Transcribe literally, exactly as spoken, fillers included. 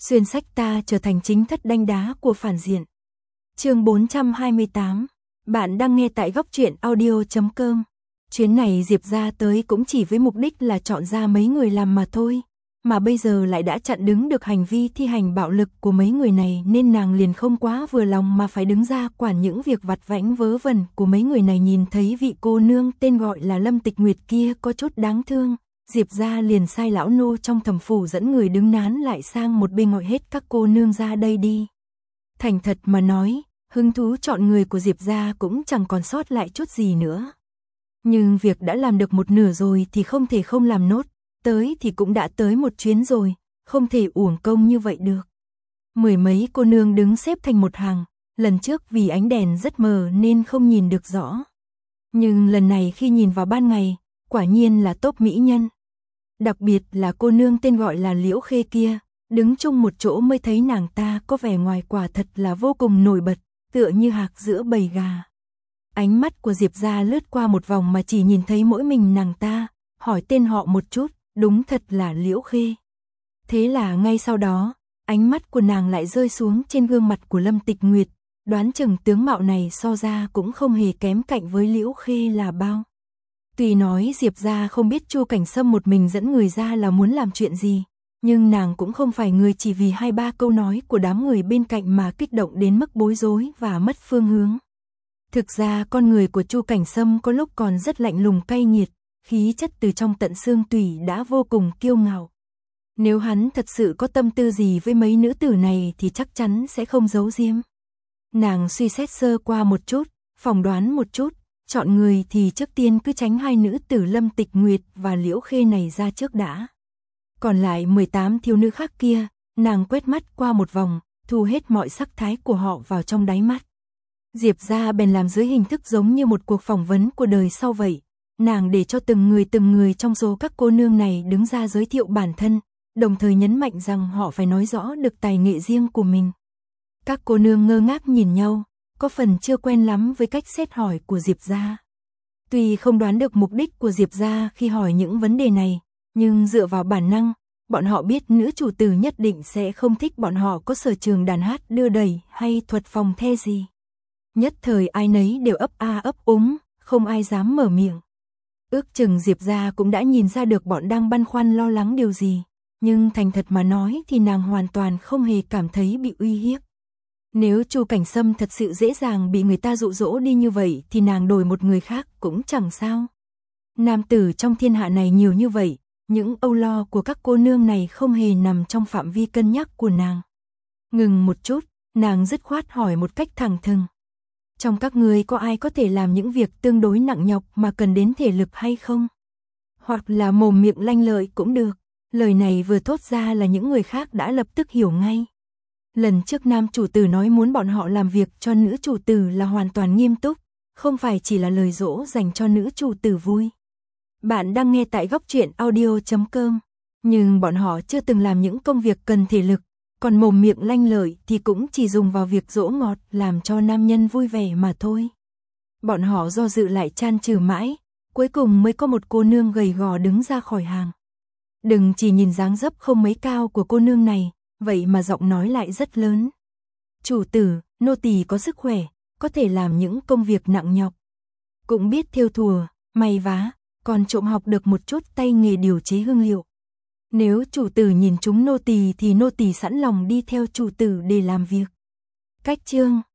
Xuyên sách ta trở thành chính thất đanh đá của phản diện. Chương bốn trăm hai mươi tám. Bạn đang nghe tại góc truyện audio chấm com. Chuyến này Diệp ra tới cũng chỉ với mục đích là chọn ra mấy người làm mà thôi, mà bây giờ lại đã chặn đứng được hành vi thi hành bạo lực của mấy người này, nên nàng liền không quá vừa lòng mà phải đứng ra quản những việc vặt vãnh vớ vẩn của mấy người này. Nhìn thấy vị cô nương tên gọi là Lâm Tịch Nguyệt kia có chút đáng thương, Diệp ra liền sai lão nô trong thẩm phủ dẫn người đứng nán lại sang một bên gọi hết các cô nương ra đây đi. Thành thật mà nói, hứng thú chọn người của Diệp ra cũng chẳng còn sót lại chút gì nữa. Nhưng việc đã làm được một nửa rồi thì không thể không làm nốt, tới thì cũng đã tới một chuyến rồi, không thể uổng công như vậy được. Mười mấy cô nương đứng xếp thành một hàng, lần trước vì ánh đèn rất mờ nên không nhìn được rõ. Nhưng lần này khi nhìn vào ban ngày, quả nhiên là top mỹ nhân. Đặc biệt là cô nương tên gọi là Liễu Khê kia, đứng chung một chỗ mới thấy nàng ta có vẻ ngoài quả thật là vô cùng nổi bật, tựa như hạc giữa bầy gà. Ánh mắt của Diệp ra lướt qua một vòng mà chỉ nhìn thấy mỗi mình nàng ta, hỏi tên họ một chút, đúng thật là Liễu Khê. Thế là ngay sau đó, ánh mắt của nàng lại rơi xuống trên gương mặt của Lâm Tịch Nguyệt, đoán chừng tướng mạo này so ra cũng không hề kém cạnh với Liễu Khê là bao. Tuy nói Diệp ra không biết Chu Cảnh Sâm một mình dẫn người ra là muốn làm chuyện gì, nhưng nàng cũng không phải người chỉ vì hai ba câu nói của đám người bên cạnh mà kích động đến mức bối rối và mất phương hướng. Thực ra con người của Chu Cảnh Sâm có lúc còn rất lạnh lùng cay nghiệt, khí chất từ trong tận xương tủy đã vô cùng kiêu ngạo. Nếu hắn thật sự có tâm tư gì với mấy nữ tử này thì chắc chắn sẽ không giấu giếm. Nàng suy xét sơ qua một chút, phỏng đoán một chút, chọn người thì trước tiên cứ tránh hai nữ tử Lâm Tịch Nguyệt và Liễu Khê này ra trước đã. Còn lại mười tám thiếu nữ khác kia, nàng quét mắt qua một vòng, thu hết mọi sắc thái của họ vào trong đáy mắt. Diệp ra bèn làm dưới hình thức giống như một cuộc phỏng vấn của đời sau vậy. Nàng để cho từng người từng người trong số các cô nương này đứng ra giới thiệu bản thân, đồng thời nhấn mạnh rằng họ phải nói rõ được tài nghệ riêng của mình. Các cô nương ngơ ngác nhìn nhau, có phần chưa quen lắm với cách xét hỏi của Diệp ra. Tuy không đoán được mục đích của Diệp ra khi hỏi những vấn đề này, nhưng dựa vào bản năng, bọn họ biết nữ chủ tử nhất định sẽ không thích bọn họ có sở trường đàn hát đưa đẩy hay thuật phòng the gì. Nhất thời ai nấy đều ấp a ấp úng, không ai dám mở miệng. Ước chừng Diệp ra cũng đã nhìn ra được bọn đang băn khoăn lo lắng điều gì, nhưng thành thật mà nói thì nàng hoàn toàn không hề cảm thấy bị uy hiếp. Nếu Chu Cảnh Sâm thật sự dễ dàng bị người ta dụ dỗ đi như vậy thì nàng đổi một người khác cũng chẳng sao. Nam tử trong thiên hạ này nhiều như vậy, những âu lo của các cô nương này không hề nằm trong phạm vi cân nhắc của nàng. Ngừng một chút, nàng dứt khoát hỏi một cách thẳng thừng. Trong các ngươi có ai có thể làm những việc tương đối nặng nhọc mà cần đến thể lực hay không? Hoặc là mồm miệng lanh lợi cũng được. Lời này vừa thốt ra là những người khác đã lập tức hiểu ngay. Lần trước nam chủ tử nói muốn bọn họ làm việc cho nữ chủ tử là hoàn toàn nghiêm túc, không phải chỉ là lời dỗ dành cho nữ chủ tử vui. Bạn đang nghe tại góc truyện audio chấm com, nhưng bọn họ chưa từng làm những công việc cần thể lực, còn mồm miệng lanh lợi thì cũng chỉ dùng vào việc dỗ ngọt làm cho nam nhân vui vẻ mà thôi. Bọn họ do dự lại chan chừ mãi, cuối cùng mới có một cô nương gầy gò đứng ra khỏi hàng. Đừng chỉ nhìn dáng dấp không mấy cao của cô nương này, vậy mà giọng nói lại rất lớn. Chủ tử, nô tỳ có sức khỏe, có thể làm những công việc nặng nhọc. Cũng biết thêu thùa, may vá, còn trộm học được một chút tay nghề điều chế hương liệu. Nếu chủ tử nhìn chúng nô tỳ thì nô tỳ sẵn lòng đi theo chủ tử để làm việc. Cách chương